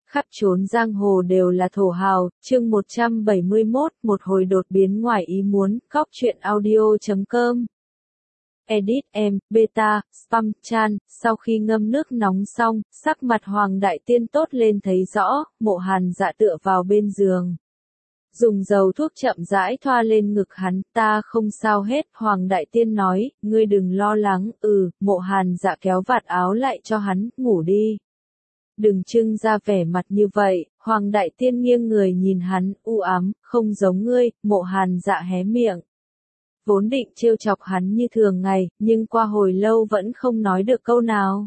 Khắp chốn giang hồ đều là thổ hào, chương 171, một hồi đột biến ngoài ý muốn, góc truyện audio.com. Edit em, beta, spam, chan, sau khi ngâm nước nóng xong, sắc mặt Hoàng Đại Tiên tốt lên thấy rõ, Mộ Hàn Dạ tựa vào bên giường. Dùng dầu thuốc chậm rãi thoa lên ngực hắn, ta không sao hết, Hoàng Đại Tiên nói, ngươi đừng lo lắng, Mộ Hàn Dạ kéo vạt áo lại cho hắn, ngủ đi. Đừng trưng ra vẻ mặt như vậy, Hoàng Đại Tiên nghiêng người nhìn hắn, u ám, không giống ngươi, Mộ Hàn Dạ hé miệng. Vốn định trêu chọc hắn như thường ngày, nhưng qua hồi lâu vẫn không nói được câu nào.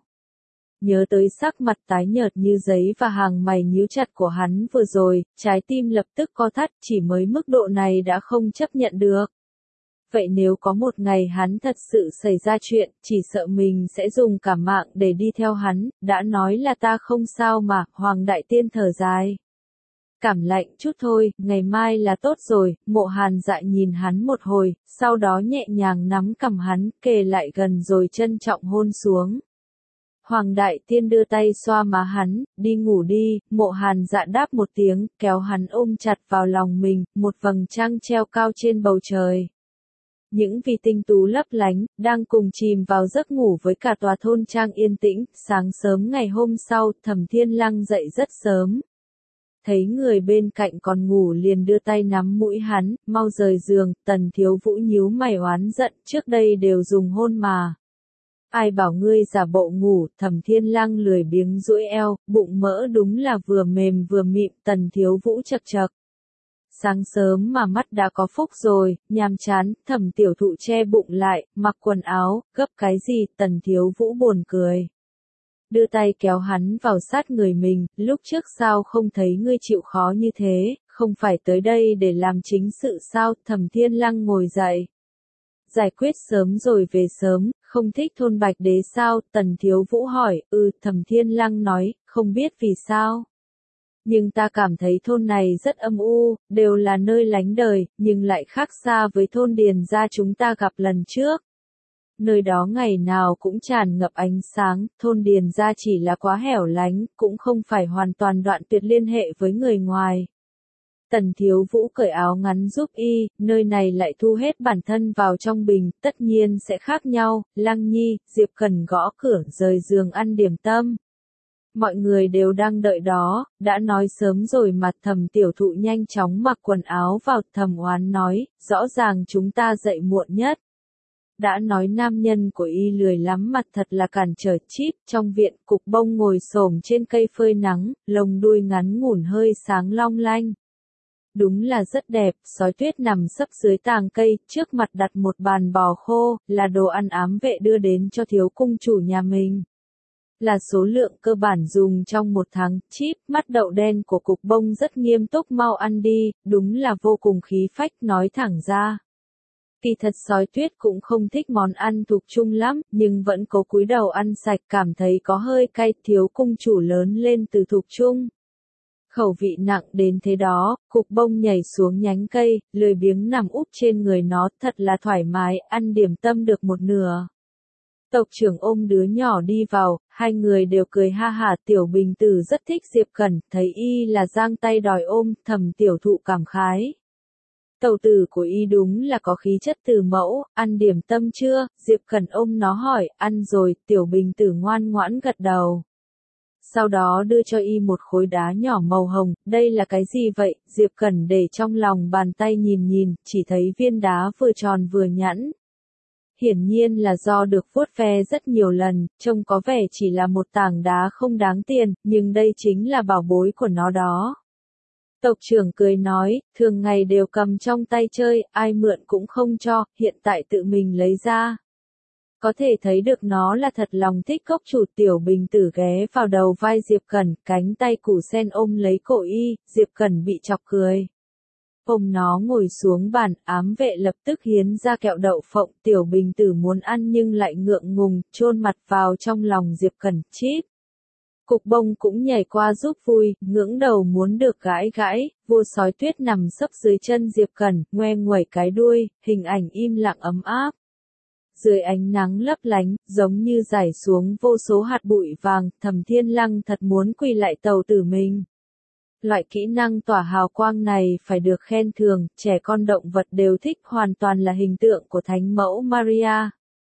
Nhớ tới sắc mặt tái nhợt như giấy và hàng mày nhíu chặt của hắn vừa rồi, trái tim lập tức co thắt, chỉ mới mức độ này đã không chấp nhận được. Vậy nếu có một ngày hắn thật sự xảy ra chuyện, chỉ sợ mình sẽ dùng cả mạng để đi theo hắn, đã nói là ta không sao mà, Hoàng Đại Tiên thở dài. Cảm lạnh chút thôi, ngày mai là tốt rồi, Mộ Hàn Dạ nhìn hắn một hồi, sau đó nhẹ nhàng nắm cằm hắn, kề lại gần rồi trân trọng hôn xuống. Hoàng Đại Tiên đưa tay xoa má hắn, đi ngủ đi, Mộ Hàn Dạ đáp một tiếng, kéo hắn ôm chặt vào lòng mình, một vầng trăng treo cao trên bầu trời. Những vì tinh tú lấp lánh, đang cùng chìm vào giấc ngủ với cả tòa thôn trang yên tĩnh, sáng sớm ngày hôm sau, Thẩm Thiên Lăng dậy rất sớm. Thấy người bên cạnh còn ngủ liền đưa tay nắm mũi hắn, mau rời giường, Tần Thiếu Vũ nhíu mày oán giận, trước đây đều dùng hôn mà. Ai bảo ngươi giả bộ ngủ, Thẩm Thiên Lăng lười biếng duỗi eo, bụng mỡ đúng là vừa mềm vừa mịn, Tần Thiếu Vũ chậc chậc. Sáng sớm mà mắt đã có phúc rồi, nhàm chán, Thẩm Tiểu Thụ che bụng lại, mặc quần áo, gấp cái gì, Tần Thiếu Vũ buồn cười. Đưa tay kéo hắn vào sát người mình, lúc trước sao không thấy ngươi chịu khó như thế, không phải tới đây để làm chính sự sao, Thẩm Thiên Lăng ngồi dậy. Giải quyết sớm rồi về sớm, không thích thôn Bạch Đế sao, Tần Thiếu Vũ hỏi, Thẩm Thiên Lăng nói, không biết vì sao. Nhưng ta cảm thấy thôn này rất âm u, đều là nơi lánh đời, nhưng lại khác xa với thôn Điền gia chúng ta gặp lần trước. Nơi đó ngày nào cũng tràn ngập ánh sáng, thôn Điền gia chỉ là quá hẻo lánh, cũng không phải hoàn toàn đoạn tuyệt liên hệ với người ngoài. Tần Thiếu Vũ cởi áo ngắn giúp y, nơi này lại thu hết bản thân vào trong bình, tất nhiên sẽ khác nhau, Lăng Nhi, Diệp Cần gõ cửa rời giường ăn điểm tâm. Mọi người đều đang đợi đó, đã nói sớm rồi mà, Thẩm Tiểu Thụ nhanh chóng mặc quần áo vào, Thẩm Oán nói, rõ ràng chúng ta dậy muộn nhất. Đã nói nam nhân của y lười lắm mặt thật là cản trở chíp, trong viện Cục Bông ngồi xổm trên cây phơi nắng, lông đuôi ngắn ngủn hơi sáng long lanh. Đúng là rất đẹp, Sói Tuyết nằm sấp dưới tàng cây, trước mặt đặt một bàn bò khô, là đồ ăn ám vệ đưa đến cho thiếu cung chủ nhà mình. Là số lượng cơ bản dùng trong một tháng, chíp, mắt đậu đen của Cục Bông rất nghiêm túc, mau ăn đi, đúng là vô cùng khí phách, nói thẳng ra. Kỳ thật Sói Tuyết cũng không thích món ăn thuộc chung lắm, nhưng vẫn cố cúi đầu ăn sạch, cảm thấy có hơi cay, thiếu cung chủ lớn lên từ thuộc chung. Khẩu vị nặng đến thế đó, Cục Bông nhảy xuống nhánh cây, lười biếng nằm úp trên người nó, thật là thoải mái, ăn điểm tâm được một nửa. Tộc trưởng ôm đứa nhỏ đi vào, hai người đều cười ha hả, Tiểu Bình Tử rất thích Diệp Cẩn, thấy y là giang tay đòi ôm, Thẩm Tiểu Thụ cảm khái. Tẩu tử của y đúng là có khí chất từ mẫu, ăn điểm tâm chưa, Diệp Cẩn ôm nó hỏi, ăn rồi, Tiểu Bình Tử ngoan ngoãn gật đầu. Sau đó đưa cho y một khối đá nhỏ màu hồng, đây là cái gì vậy, Diệp Cẩn để trong lòng bàn tay nhìn nhìn, chỉ thấy viên đá vừa tròn vừa nhẵn. Hiển nhiên là do được vuốt ve rất nhiều lần, trông có vẻ chỉ là một tảng đá không đáng tiền, nhưng đây chính là bảo bối của nó đó. Tộc trưởng cười nói, thường ngày đều cầm trong tay chơi, ai mượn cũng không cho, hiện tại tự mình lấy ra. Có thể thấy được nó là thật lòng thích cốc chủ. Tiểu Bình Tử ghé vào đầu vai Diệp Cẩn, cánh tay củ sen ôm lấy cổ y, Diệp Cẩn bị chọc cười. Ôm nó ngồi xuống bàn, ám vệ lập tức hiến ra kẹo đậu phộng, Tiểu Bình Tử muốn ăn nhưng lại ngượng ngùng, chôn mặt vào trong lòng Diệp Cẩn, chíp. Cục Bông cũng nhảy qua giúp vui, ngưỡng đầu muốn được gãi gãi, vua Sói Tuyết nằm sấp dưới chân Diệp Cẩn, ngoe nguẩy cái đuôi, hình ảnh im lặng ấm áp. Dưới ánh nắng lấp lánh, giống như rải xuống vô số hạt bụi vàng, Thẩm Thiên Lăng thật muốn quỳ lại tàu tử mình. Loại kỹ năng tỏa hào quang này phải được khen thưởng, trẻ con động vật đều thích, hoàn toàn là hình tượng của Thánh mẫu Maria.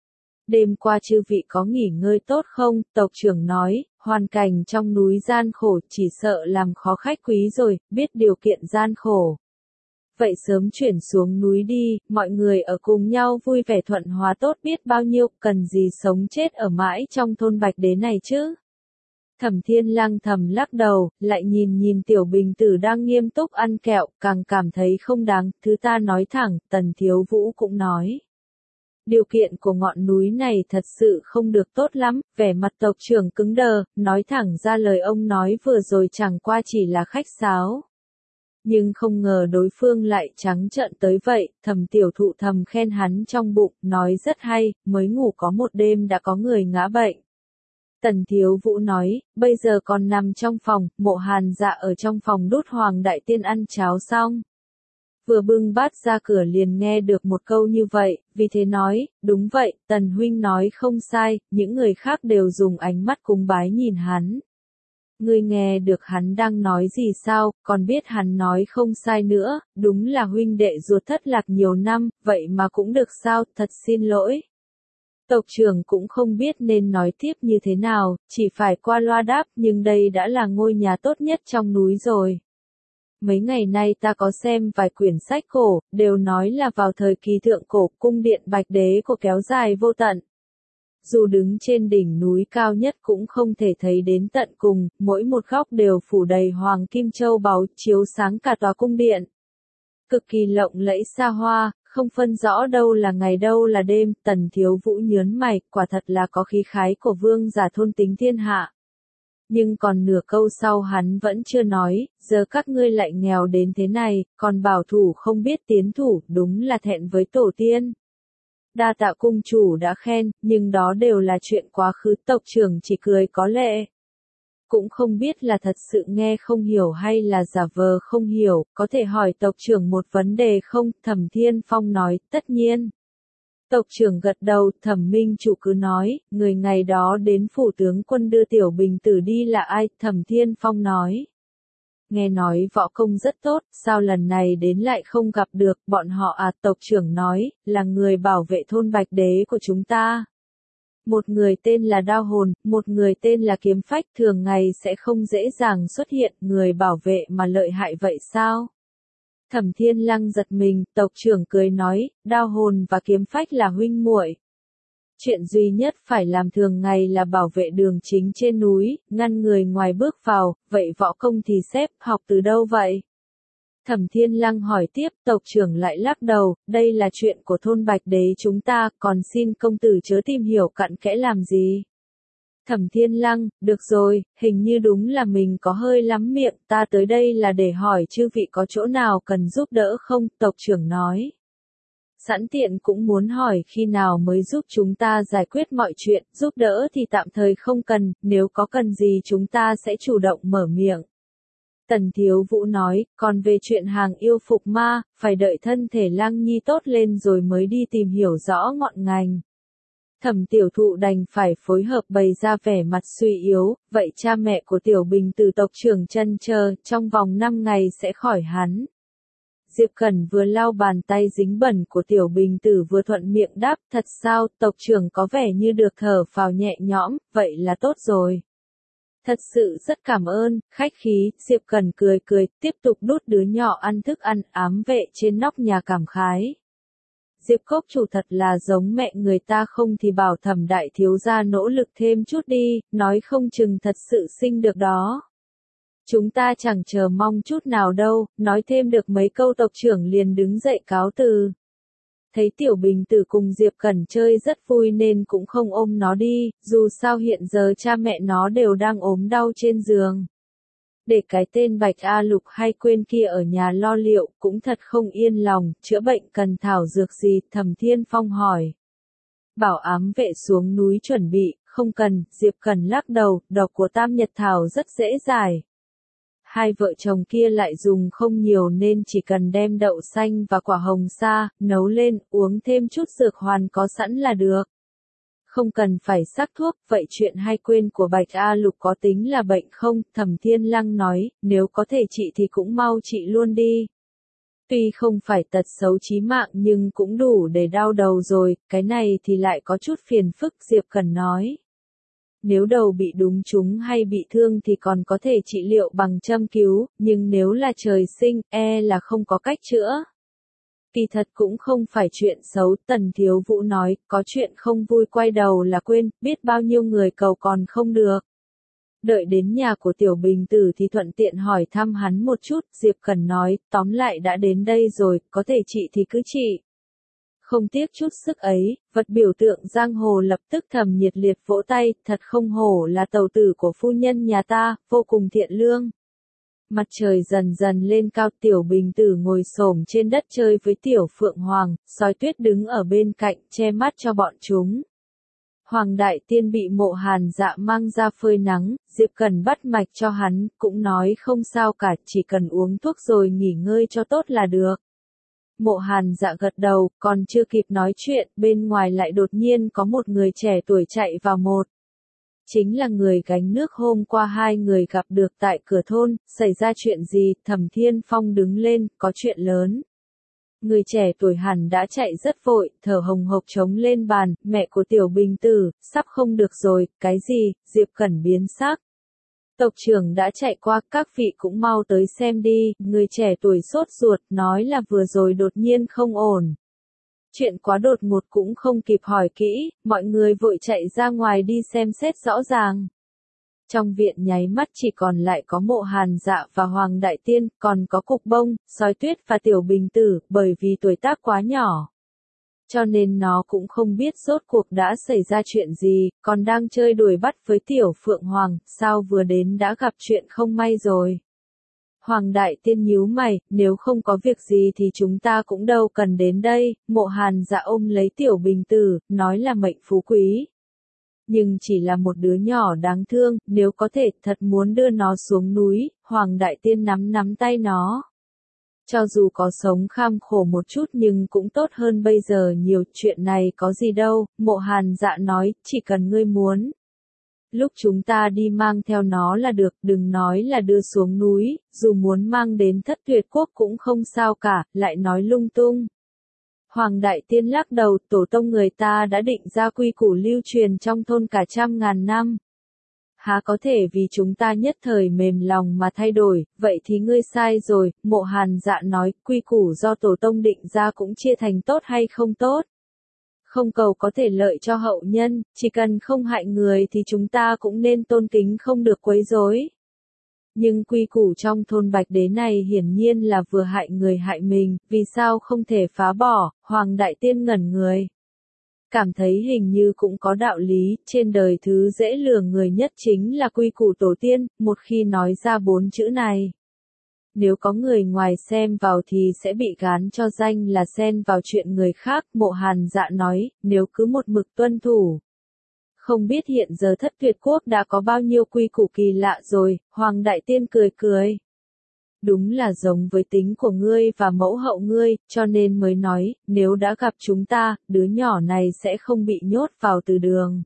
Đêm qua chư vị có nghỉ ngơi tốt không? Tộc trưởng nói, hoàn cảnh trong núi gian khổ, chỉ sợ làm khó khách quý rồi, biết điều kiện gian khổ. Vậy sớm chuyển xuống núi đi, mọi người ở cùng nhau vui vẻ thuận hòa tốt biết bao nhiêu, cần gì sống chết ở mãi trong thôn Bạch Đế này chứ? Thẩm Thiên Lăng thầm lắc đầu, lại nhìn Tiểu Bình Tử đang nghiêm túc ăn kẹo, càng cảm thấy không đáng, thứ ta nói thẳng, Tần Thiếu Vũ cũng nói. Điều kiện của ngọn núi này thật sự không được tốt lắm, vẻ mặt tộc trưởng cứng đờ, nói thẳng ra lời ông nói vừa rồi chẳng qua chỉ là khách sáo. Nhưng không ngờ đối phương lại trắng trợn tới vậy, Thẩm Tiểu Thụ thầm khen hắn trong bụng, nói rất hay, mới ngủ có một đêm đã có người ngã bệnh. Tần Thiếu Vũ nói, bây giờ còn nằm trong phòng, Mộ Hàn Dạ ở trong phòng đút Hoàng Đại Tiên ăn cháo xong. Vừa bưng bát ra cửa liền nghe được một câu như vậy, vì thế nói, đúng vậy, Tần Huynh nói không sai, những người khác đều dùng ánh mắt cúng bái nhìn hắn. Ngươi nghe được hắn đang nói gì sao, còn biết hắn nói không sai nữa, đúng là huynh đệ ruột thất lạc nhiều năm, vậy mà cũng được sao, thật xin lỗi. Tộc trưởng cũng không biết nên nói tiếp như thế nào, chỉ phải qua loa đáp, nhưng đây đã là ngôi nhà tốt nhất trong núi rồi. Mấy ngày nay ta có xem vài quyển sách cổ, đều nói là vào thời kỳ thượng cổ, cung điện Bạch Đế của kéo dài vô tận. Dù đứng trên đỉnh núi cao nhất cũng không thể thấy đến tận cùng, mỗi một góc đều phủ đầy hoàng kim châu báu, chiếu sáng cả tòa cung điện. Cực kỳ lộng lẫy xa hoa, không phân rõ đâu là ngày đâu là đêm, Tần Thiếu Vũ nhớn mày, quả thật là có khí khái của vương giả thôn tính thiên hạ. Nhưng còn nửa câu sau hắn vẫn chưa nói, giờ các ngươi lại nghèo đến thế này, còn bảo thủ không biết tiến thủ, đúng là thẹn với tổ tiên. Đa tạ cung chủ đã khen, nhưng đó đều là chuyện quá khứ, tộc trưởng chỉ cười có lệ. Cũng không biết là thật sự nghe không hiểu hay là giả vờ không hiểu, có thể hỏi tộc trưởng một vấn đề không? Thẩm Thiên Phong nói, tất nhiên. Tộc trưởng gật đầu, Thẩm Minh chủ cứ nói, người ngày đó đến phủ tướng quân đưa Tiểu Bình Tử đi là ai? Thẩm Thiên Phong nói. Nghe nói võ công rất tốt, sao lần này đến lại không gặp được, bọn họ à? Tộc trưởng nói, là người bảo vệ thôn Bạch Đế của chúng ta. Một người tên là Đao Hồn, một người tên là Kiếm Phách, thường ngày sẽ không dễ dàng xuất hiện, người bảo vệ mà lợi hại vậy sao? Thẩm Thiên Lăng giật mình, tộc trưởng cười nói, Đao Hồn và Kiếm Phách là huynh muội. Chuyện duy nhất phải làm thường ngày là bảo vệ đường chính trên núi, ngăn người ngoài bước vào, vậy võ công thì xếp, học từ đâu vậy? Thẩm Thiên Lăng hỏi tiếp, tộc trưởng lại lắc đầu, đây là chuyện của thôn Bạch Đế chúng ta, còn xin công tử chớ tìm hiểu cặn kẽ làm gì. Thẩm Thiên Lăng, được rồi, hình như đúng là mình có hơi lắm miệng, ta tới đây là để hỏi chư vị có chỗ nào cần giúp đỡ không, tộc trưởng nói. Sẵn tiện cũng muốn hỏi khi nào mới giúp chúng ta giải quyết mọi chuyện, giúp đỡ thì tạm thời không cần, nếu có cần gì chúng ta sẽ chủ động mở miệng. Tần Thiếu Vũ nói, còn về chuyện hàng yêu phục ma, phải đợi thân thể Lăng Nhi tốt lên rồi mới đi tìm hiểu rõ ngọn ngành. Thẩm Tiểu Thụ đành phải phối hợp bày ra vẻ mặt suy yếu, vậy cha mẹ của Tiểu Bình Tử tộc trưởng chân chờ, trong vòng 5 ngày sẽ khỏi hắn. Diệp Cẩn vừa lau bàn tay dính bẩn của Tiểu Bình Tử vừa thuận miệng đáp, thật sao, tộc trưởng có vẻ như được thở phào nhẹ nhõm, vậy là tốt rồi. Thật sự rất cảm ơn, khách khí, Diệp Cẩn cười, tiếp tục đút đứa nhỏ ăn thức ăn, ám vệ trên nóc nhà cảm khái. Diệp Cốc chủ thật là giống mẹ người ta, không thì bảo Thẩm đại thiếu gia nỗ lực thêm chút đi, nói không chừng thật sự sinh được đó. Chúng ta chẳng chờ mong chút nào đâu, nói thêm được mấy câu tộc trưởng liền đứng dậy cáo từ. Thấy Tiểu Bình Tử cùng Diệp Cẩn chơi rất vui nên cũng không ôm nó đi, dù sao hiện giờ cha mẹ nó đều đang ốm đau trên giường. Để cái tên Bạch A Lục hay quên kia ở nhà lo liệu, cũng thật không yên lòng, chữa bệnh cần thảo dược gì, Thẩm Thiên Phong hỏi. Bảo ám vệ xuống núi chuẩn bị, không cần, Diệp Cẩn lắc đầu, độc của Tam Nhật Thảo rất dễ giải. Hai vợ chồng kia lại dùng không nhiều nên chỉ cần đem đậu xanh và quả hồng sa, nấu lên, uống thêm chút dược hoàn có sẵn là được. Không cần phải sắc thuốc, vậy chuyện hay quên của Bạch A Lục có tính là bệnh không? Thẩm Thiên Lăng nói, nếu có thể trị thì cũng mau trị luôn đi. Tuy không phải tật xấu chí mạng nhưng cũng đủ để đau đầu rồi, cái này thì lại có chút phiền phức, Diệp Cẩn nói. Nếu đầu bị đúng trúng hay bị thương thì còn có thể trị liệu bằng châm cứu, nhưng nếu là trời sinh, là không có cách chữa. Kỳ thật cũng không phải chuyện xấu, Tần Thiếu Vũ nói, có chuyện không vui quay đầu là quên, biết bao nhiêu người cầu còn không được. Đợi đến nhà của Tiểu Bình Tử thì thuận tiện hỏi thăm hắn một chút, Diệp Cẩn nói, tóm lại đã đến đây rồi, có thể trị thì cứ trị. Không tiếc chút sức ấy, vật biểu tượng giang hồ lập tức thầm nhiệt liệt vỗ tay, thật không hổ là tàu tử của phu nhân nhà ta, vô cùng thiện lương. Mặt trời dần dần lên cao, Tiểu Bình Tử ngồi xổm trên đất chơi với Tiểu Phượng Hoàng, Sói Tuyết đứng ở bên cạnh che mắt cho bọn chúng. Hoàng Đại Tiên bị Mộ Hàn Dạ mang ra phơi nắng, Diệp Cẩn bắt mạch cho hắn, cũng nói không sao cả, chỉ cần uống thuốc rồi nghỉ ngơi cho tốt là được. Mộ Hàn Dạ gật đầu, còn chưa kịp nói chuyện, bên ngoài lại đột nhiên có một người trẻ tuổi chạy vào một. Chính là người gánh nước hôm qua hai người gặp được tại cửa thôn, xảy ra chuyện gì, Thẩm Thiên Phong đứng lên, có chuyện lớn. Người trẻ tuổi hẳn đã chạy rất vội, thở hồng hộc trống lên bàn, mẹ của Tiểu Bình Tử, sắp không được rồi, cái gì, Diệp Cẩn biến sắc. Tộc trưởng đã chạy qua, các vị cũng mau tới xem đi, người trẻ tuổi sốt ruột, nói là vừa rồi đột nhiên không ổn. Chuyện quá đột ngột cũng không kịp hỏi kỹ, mọi người vội chạy ra ngoài đi xem xét rõ ràng. Trong viện nháy mắt chỉ còn lại có Mộ Hàn Dạ và Hoàng Đại Tiên, còn có Cục Bông, Sói Tuyết và Tiểu Bình Tử, bởi vì tuổi tác quá nhỏ. Cho nên nó cũng không biết rốt cuộc đã xảy ra chuyện gì, còn đang chơi đuổi bắt với Tiểu Phượng Hoàng, sao vừa đến đã gặp chuyện không may rồi. Hoàng Đại Tiên nhíu mày, nếu không có việc gì thì chúng ta cũng đâu cần đến đây, Mộ Hàn Dạ ôm lấy Tiểu Bình Tử, nói là mệnh phú quý. Nhưng chỉ là một đứa nhỏ đáng thương, nếu có thể thật muốn đưa nó xuống núi, Hoàng Đại Tiên nắm tay nó. Cho dù có sống kham khổ một chút nhưng cũng tốt hơn bây giờ nhiều, chuyện này có gì đâu, Mộ Hàn Dạ nói, chỉ cần ngươi muốn. Lúc chúng ta đi mang theo nó là được, đừng nói là đưa xuống núi, dù muốn mang đến Thất Tuyệt Quốc cũng không sao cả, lại nói lung tung. Hoàng Đại Tiên lắc đầu, tổ tông người ta đã định ra quy củ lưu truyền trong thôn cả trăm ngàn năm. Há có thể vì chúng ta nhất thời mềm lòng mà thay đổi, vậy thì ngươi sai rồi, Mộ Hàn Dạ nói, quy củ do tổ tông định ra cũng chia thành tốt hay không tốt. Không cầu có thể lợi cho hậu nhân, chỉ cần không hại người thì chúng ta cũng nên tôn kính không được quấy rối. Nhưng quy củ trong thôn Bạch Đế này hiển nhiên là vừa hại người hại mình, vì sao không thể phá bỏ, Hoàng Đại Tiên ngẩn người. Cảm thấy hình như cũng có đạo lý, trên đời thứ dễ lừa người nhất chính là quy củ tổ tiên, một khi nói ra 4 chữ này. Nếu có người ngoài xem vào thì sẽ bị gán cho danh là xen vào chuyện người khác, Mộ Hàn Dạ nói, nếu cứ một mực tuân thủ. Không biết hiện giờ Thất Tuyệt Quốc đã có bao nhiêu quy củ kỳ lạ rồi, Hoàng Đại Tiên cười. Đúng là giống với tính của ngươi và mẫu hậu ngươi, cho nên mới nói, nếu đã gặp chúng ta, đứa nhỏ này sẽ không bị nhốt vào từ đường.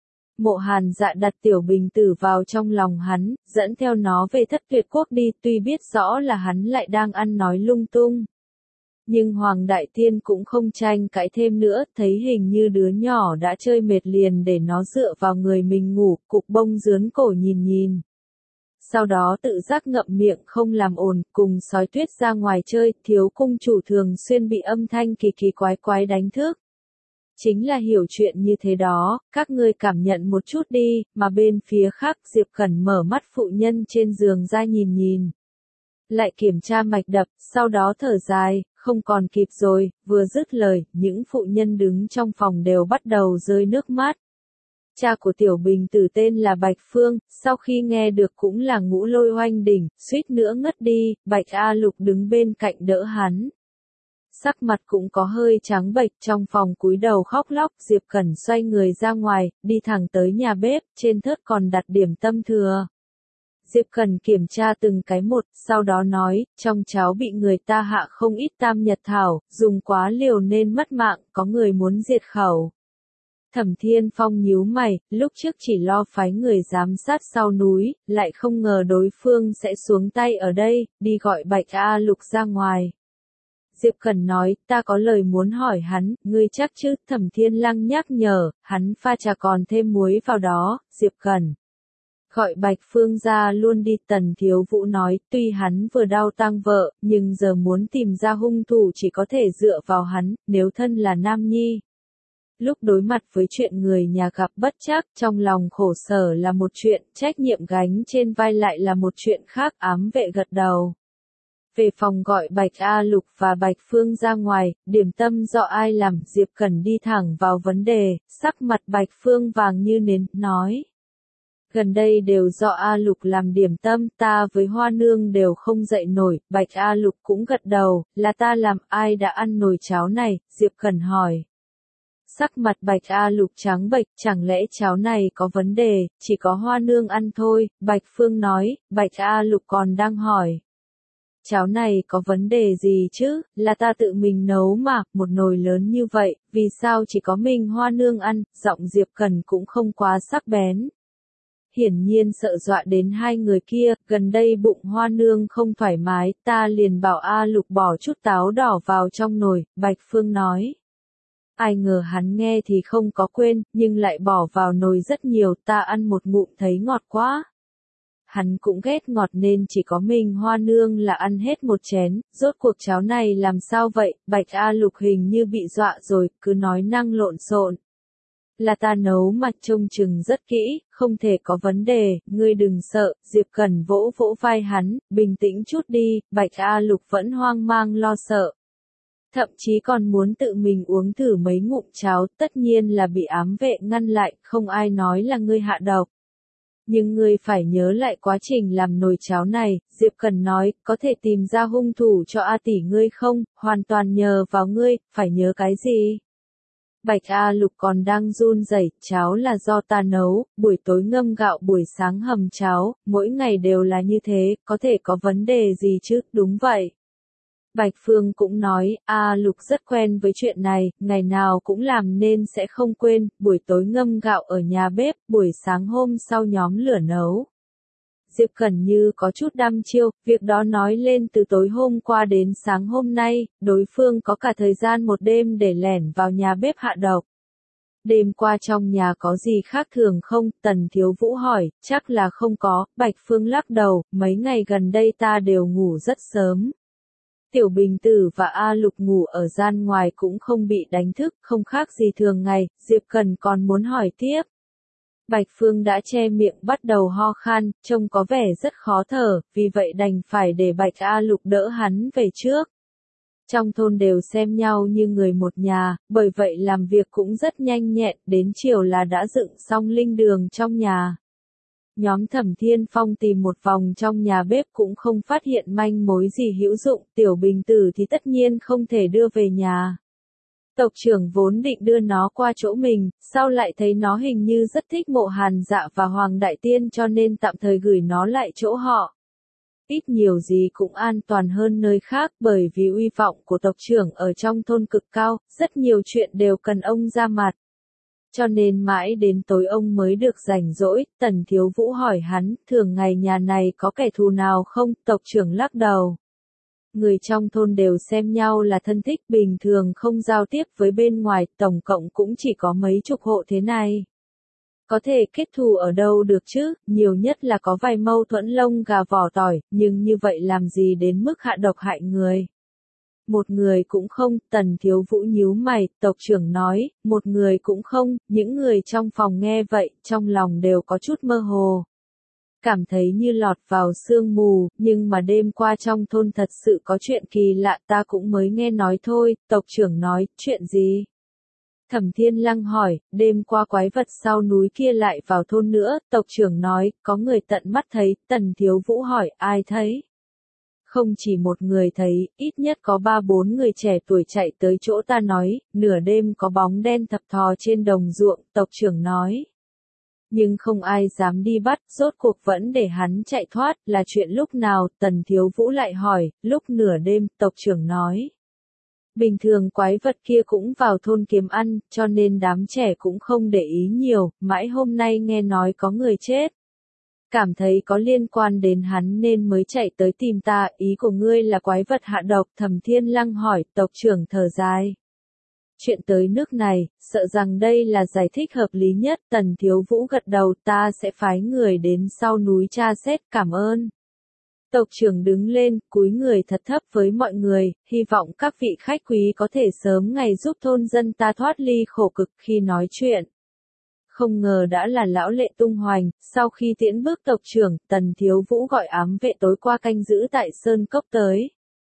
Mộ Hàn Dạ đặt Tiểu Bình Tử vào trong lòng hắn, dẫn theo nó về Thất Tuyệt Quốc đi, tuy biết rõ là hắn lại đang ăn nói lung tung. Nhưng Hoàng Đại Tiên cũng không tranh cãi thêm nữa, thấy hình như đứa nhỏ đã chơi mệt liền để nó dựa vào người mình ngủ, Cục Bông dướn cổ nhìn. Sau đó tự giác ngậm miệng không làm ồn, cùng Sói Tuyết ra ngoài chơi, Thiếu cung chủ thường xuyên bị âm thanh kỳ quái đánh thức. Chính là hiểu chuyện như thế đó, các ngươi cảm nhận một chút đi, mà bên phía khác Diệp Cẩn mở mắt phụ nhân trên giường ra nhìn. Lại kiểm tra mạch đập, sau đó thở dài, không còn kịp rồi, vừa dứt lời, những phụ nhân đứng trong phòng đều bắt đầu rơi nước mắt. Cha của Tiểu Bình Tử tên là Bạch Phương, sau khi nghe được cũng là ngũ lôi oanh đỉnh, suýt nữa ngất đi, Bạch A Lục đứng bên cạnh đỡ hắn. Sắc mặt cũng có hơi trắng bệch, trong phòng cúi đầu khóc lóc, Diệp Cẩn xoay người ra ngoài, đi thẳng tới nhà bếp, trên thớt còn đặt điểm tâm thừa. Diệp Cẩn kiểm tra từng cái một, sau đó nói, trong cháo bị người ta hạ không ít tam nhật thảo, dùng quá liều nên mất mạng, có người muốn diệt khẩu. Thẩm Thiên Phong nhíu mày, lúc trước chỉ lo phái người giám sát sau núi, lại không ngờ đối phương sẽ xuống tay ở đây, đi gọi Bạch A Lục ra ngoài. Diệp Cẩn nói, ta có lời muốn hỏi hắn, ngươi chắc chứ? Thẩm Thiên Lăng nhắc nhở, hắn pha trà còn thêm muối vào đó. Diệp Cẩn gọi Bạch Phương ra luôn đi. Tần Thiếu Vũ nói, tuy hắn vừa đau tang vợ, nhưng giờ muốn tìm ra hung thủ chỉ có thể dựa vào hắn, nếu thân là nam nhi. Lúc đối mặt với chuyện người nhà gặp bất trắc, trong lòng khổ sở là một chuyện, trách nhiệm gánh trên vai lại là một chuyện khác. Ám vệ gật đầu. Về phòng gọi Bạch A Lục và Bạch Phương ra ngoài, điểm tâm do ai làm? Diệp Cẩn đi thẳng vào vấn đề, sắc mặt Bạch Phương vàng như nến, nói. Gần đây đều do A Lục làm điểm tâm, ta với Hoa Nương đều không dậy nổi. Bạch A Lục cũng gật đầu, là ta làm. Ai đã ăn nồi cháo này? Diệp Cẩn hỏi. Sắc mặt Bạch A Lục trắng bệch, chẳng lẽ cháo này có vấn đề, chỉ có Hoa Nương ăn thôi? Bạch Phương nói. Bạch A Lục còn đang hỏi. Cháo này có vấn đề gì chứ, là ta tự mình nấu mà, một nồi lớn như vậy, vì sao chỉ có mình Hoa Nương ăn? Giọng Diệp Cẩn cũng không quá sắc bén. Hiển nhiên sợ dọa đến hai người kia, gần đây bụng Hoa Nương không thoải mái, ta liền bảo A Lục bỏ chút táo đỏ vào trong nồi. Bạch Phương nói. Ai ngờ hắn nghe thì không có quên, nhưng lại bỏ vào nồi rất nhiều, ta ăn một ngụm thấy ngọt quá. Hắn cũng ghét ngọt nên chỉ có mình Hoa Nương là ăn hết một chén. Rốt cuộc cháo này làm sao vậy? Bạch A Lục hình như bị dọa rồi, cứ nói năng lộn xộn. Là ta nấu mà, trông chừng rất kỹ, không thể có vấn đề, ngươi đừng sợ. Diệp Cẩn vỗ vỗ vai hắn, bình tĩnh chút đi. Bạch A Lục vẫn hoang mang lo sợ. Thậm chí còn muốn tự mình uống thử mấy ngụm cháo, tất nhiên là bị ám vệ ngăn lại, không ai nói là ngươi hạ độc. Nhưng ngươi phải nhớ lại quá trình làm nồi cháo này. Diệp Cẩn nói, có thể tìm ra hung thủ cho A tỷ ngươi không? Hoàn toàn nhờ vào ngươi. Phải nhớ cái gì? Bạch A Lục còn đang run rẩy. Cháo là do ta nấu, buổi tối ngâm gạo, buổi sáng hầm cháo, mỗi ngày đều là như thế, có thể có vấn đề gì chứ? Đúng vậy. Bạch Phương cũng nói, A Lục rất quen với chuyện này, ngày nào cũng làm nên sẽ không quên. Buổi tối ngâm gạo ở nhà bếp, buổi sáng hôm sau nhóm lửa nấu. Diệp Cẩn như có chút đăm chiêu, việc đó nói lên từ tối hôm qua đến sáng hôm nay, đối phương có cả thời gian một đêm để lẻn vào nhà bếp hạ độc. Đêm qua trong nhà có gì khác thường không? Tần Thiếu Vũ hỏi. Chắc là không có. Bạch Phương lắc đầu, mấy ngày gần đây ta đều ngủ rất sớm. Tiểu Bình Tử và A Lục ngủ ở gian ngoài cũng không bị đánh thức, không khác gì thường ngày. Diệp Cẩn còn muốn hỏi tiếp. Bạch Phương đã che miệng bắt đầu ho khan, trông có vẻ rất khó thở, vì vậy đành phải để Bạch A Lục đỡ hắn về trước. Trong thôn đều xem nhau như người một nhà, bởi vậy làm việc cũng rất nhanh nhẹn, đến chiều là đã dựng xong linh đường trong nhà. Nhóm Thẩm Thiên Phong tìm một vòng trong nhà bếp cũng không phát hiện manh mối gì hữu dụng, Tiểu Bình Tử thì tất nhiên không thể đưa về nhà. Tộc trưởng vốn định đưa nó qua chỗ mình, sau lại thấy nó hình như rất thích Mộ Hàn Dạ và Hoàng Đại Tiên cho nên tạm thời gửi nó lại chỗ họ. Ít nhiều gì cũng an toàn hơn nơi khác, bởi vì uy vọng của tộc trưởng ở trong thôn cực cao, rất nhiều chuyện đều cần ông ra mặt. Cho nên mãi đến tối ông mới được rảnh rỗi. Tần Thiếu Vũ hỏi hắn, thường ngày nhà này có kẻ thù nào không? Tộc trưởng lắc đầu. Người trong thôn đều xem nhau là thân thích, bình thường không giao tiếp với bên ngoài, tổng cộng cũng chỉ có mấy chục hộ thế này. Có thể kết thù ở đâu được chứ, nhiều nhất là có vài mâu thuẫn lông gà vỏ tỏi, nhưng như vậy làm gì đến mức hạ độc hại người. Một người cũng không. Tần Thiếu Vũ nhíu mày, tộc trưởng nói, một người cũng không. Những người trong phòng nghe vậy, trong lòng đều có chút mơ hồ. Cảm thấy như lọt vào sương mù, nhưng mà đêm qua trong thôn thật sự có chuyện kỳ lạ, ta cũng mới nghe nói thôi. Tộc trưởng nói, chuyện gì? Thẩm Thiên Lăng hỏi, đêm qua quái vật sau núi kia lại vào thôn nữa. Tộc trưởng nói, có người tận mắt thấy. Tần Thiếu Vũ hỏi, ai thấy? Không chỉ một người thấy, ít nhất có 3-4 người trẻ tuổi chạy tới chỗ ta nói, nửa đêm có bóng đen thập thò trên đồng ruộng. Tộc trưởng nói. Nhưng không ai dám đi bắt, rốt cuộc vẫn để hắn chạy thoát. Là chuyện lúc nào? Tần Thiếu Vũ lại hỏi. Lúc nửa đêm. Tộc trưởng nói. Bình thường quái vật kia cũng vào thôn kiếm ăn, cho nên đám trẻ cũng không để ý nhiều, mãi hôm nay nghe nói có người chết. Cảm thấy có liên quan đến hắn nên mới chạy tới tìm ta, ý của ngươi là quái vật hạ độc, Thẩm Thiên Lăng hỏi, tộc trưởng thở dài. Chuyện tới nước này, sợ rằng đây là giải thích hợp lý nhất, Tần Thiếu Vũ gật đầu, ta sẽ phái người đến sau núi tra xét, cảm ơn. Tộc trưởng đứng lên, cúi người thật thấp với mọi người, hy vọng các vị khách quý có thể sớm ngày giúp thôn dân ta thoát ly khổ cực khi nói chuyện. Không ngờ đã là lão Lệ tung hoành, sau khi tiễn bước tộc trưởng, Tần Thiếu Vũ gọi ám vệ tối qua canh giữ tại Sơn Cốc tới.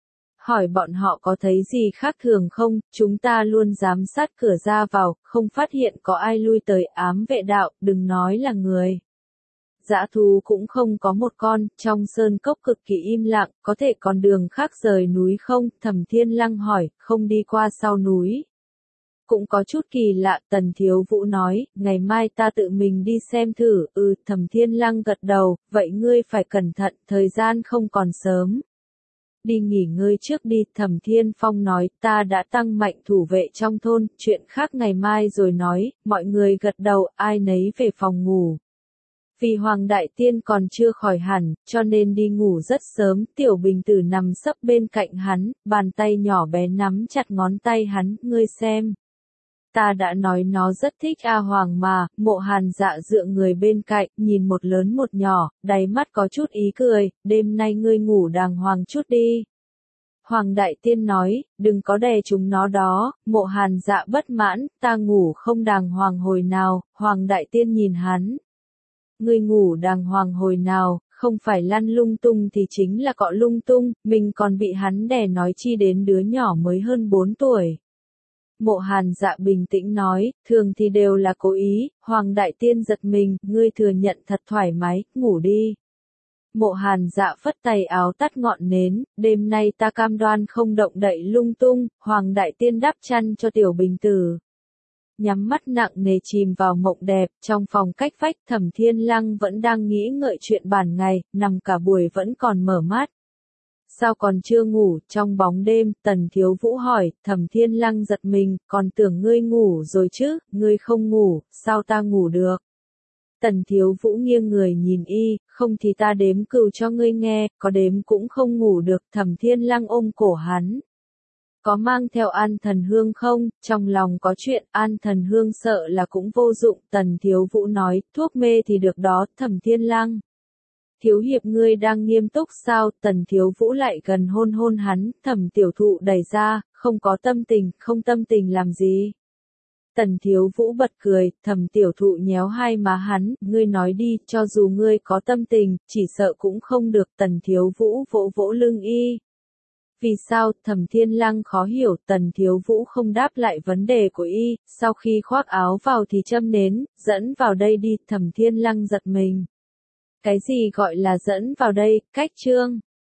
Hỏi bọn họ có thấy gì khác thường không, chúng ta luôn giám sát cửa ra vào, không phát hiện có ai lui tới. Ám vệ đạo, đừng nói là người. Dã thú cũng không có một con, trong Sơn Cốc cực kỳ im lặng, có thể còn đường khác rời núi không, Thẩm Thiên Lăng hỏi, không đi qua sau núi. Cũng có chút kỳ lạ, Tần Thiếu Vũ nói, ngày mai ta tự mình đi xem thử, Thẩm Thiên Lăng gật đầu, vậy ngươi phải cẩn thận, thời gian không còn sớm. Đi nghỉ ngơi trước đi, Thẩm Thiên Phong nói, ta đã tăng mạnh thủ vệ trong thôn, chuyện khác ngày mai rồi nói, mọi người gật đầu, ai nấy về phòng ngủ. Vì Hoàng Đại Tiên còn chưa khỏi hẳn, cho nên đi ngủ rất sớm, Tiểu Bình Tử nằm sấp bên cạnh hắn, bàn tay nhỏ bé nắm chặt ngón tay hắn, ngươi xem. Ta đã nói nó rất thích A Hoàng mà, Mộ Hàn Dạ dựa người bên cạnh, nhìn một lớn một nhỏ, đáy mắt có chút ý cười, đêm nay ngươi ngủ đàng hoàng chút đi. Hoàng Đại Tiên nói, đừng có đè chúng nó đó, Mộ Hàn Dạ bất mãn, ta ngủ không đàng hoàng hồi nào, Hoàng Đại Tiên nhìn hắn. Ngươi ngủ đàng hoàng hồi nào, không phải lăn lung tung thì chính là cọ lung tung, mình còn bị hắn đè nói chi đến đứa nhỏ mới hơn 4 tuổi. Mộ Hàn Dạ bình tĩnh nói, thường thì đều là cố ý, Hoàng Đại Tiên giật mình, ngươi thừa nhận thật thoải mái, ngủ đi. Mộ Hàn Dạ phất tay áo tắt ngọn nến, đêm nay ta cam đoan không động đậy lung tung, Hoàng Đại Tiên đắp chăn cho Tiểu Bình Tử. Nhắm mắt nặng nề chìm vào mộng đẹp, trong phòng cách vách Thẩm Thiên Lăng vẫn đang nghĩ ngợi chuyện bản ngày, nằm cả buổi vẫn còn mở mắt. Sao còn chưa ngủ, trong bóng đêm, Tần Thiếu Vũ hỏi, Thẩm Thiên Lăng giật mình, còn tưởng ngươi ngủ rồi chứ, ngươi không ngủ, sao ta ngủ được? Tần Thiếu Vũ nghiêng người nhìn y, không thì ta đếm cừu cho ngươi nghe, có đếm cũng không ngủ được, Thẩm Thiên Lăng ôm cổ hắn. Có mang theo An Thần Hương không, trong lòng có chuyện, An Thần Hương sợ là cũng vô dụng, Tần Thiếu Vũ nói, thuốc mê thì được đó, Thẩm Thiên Lăng. Thiếu hiệp ngươi đang nghiêm túc sao, Tần Thiếu Vũ lại gần hôn hôn hắn, Thẩm Tiểu Thụ đẩy ra, không có tâm tình, không tâm tình làm gì. Tần Thiếu Vũ bật cười, Thẩm Tiểu Thụ nhéo hai má hắn, ngươi nói đi, cho dù ngươi có tâm tình, chỉ sợ cũng không được, Tần Thiếu Vũ vỗ vỗ lưng y. Vì sao, Thẩm Thiên Lăng khó hiểu, Tần Thiếu Vũ không đáp lại vấn đề của y, sau khi khoác áo vào thì châm nến, dẫn vào đây đi, Thẩm Thiên Lăng giật mình. Cái gì gọi là dẫn vào đây, cách chương.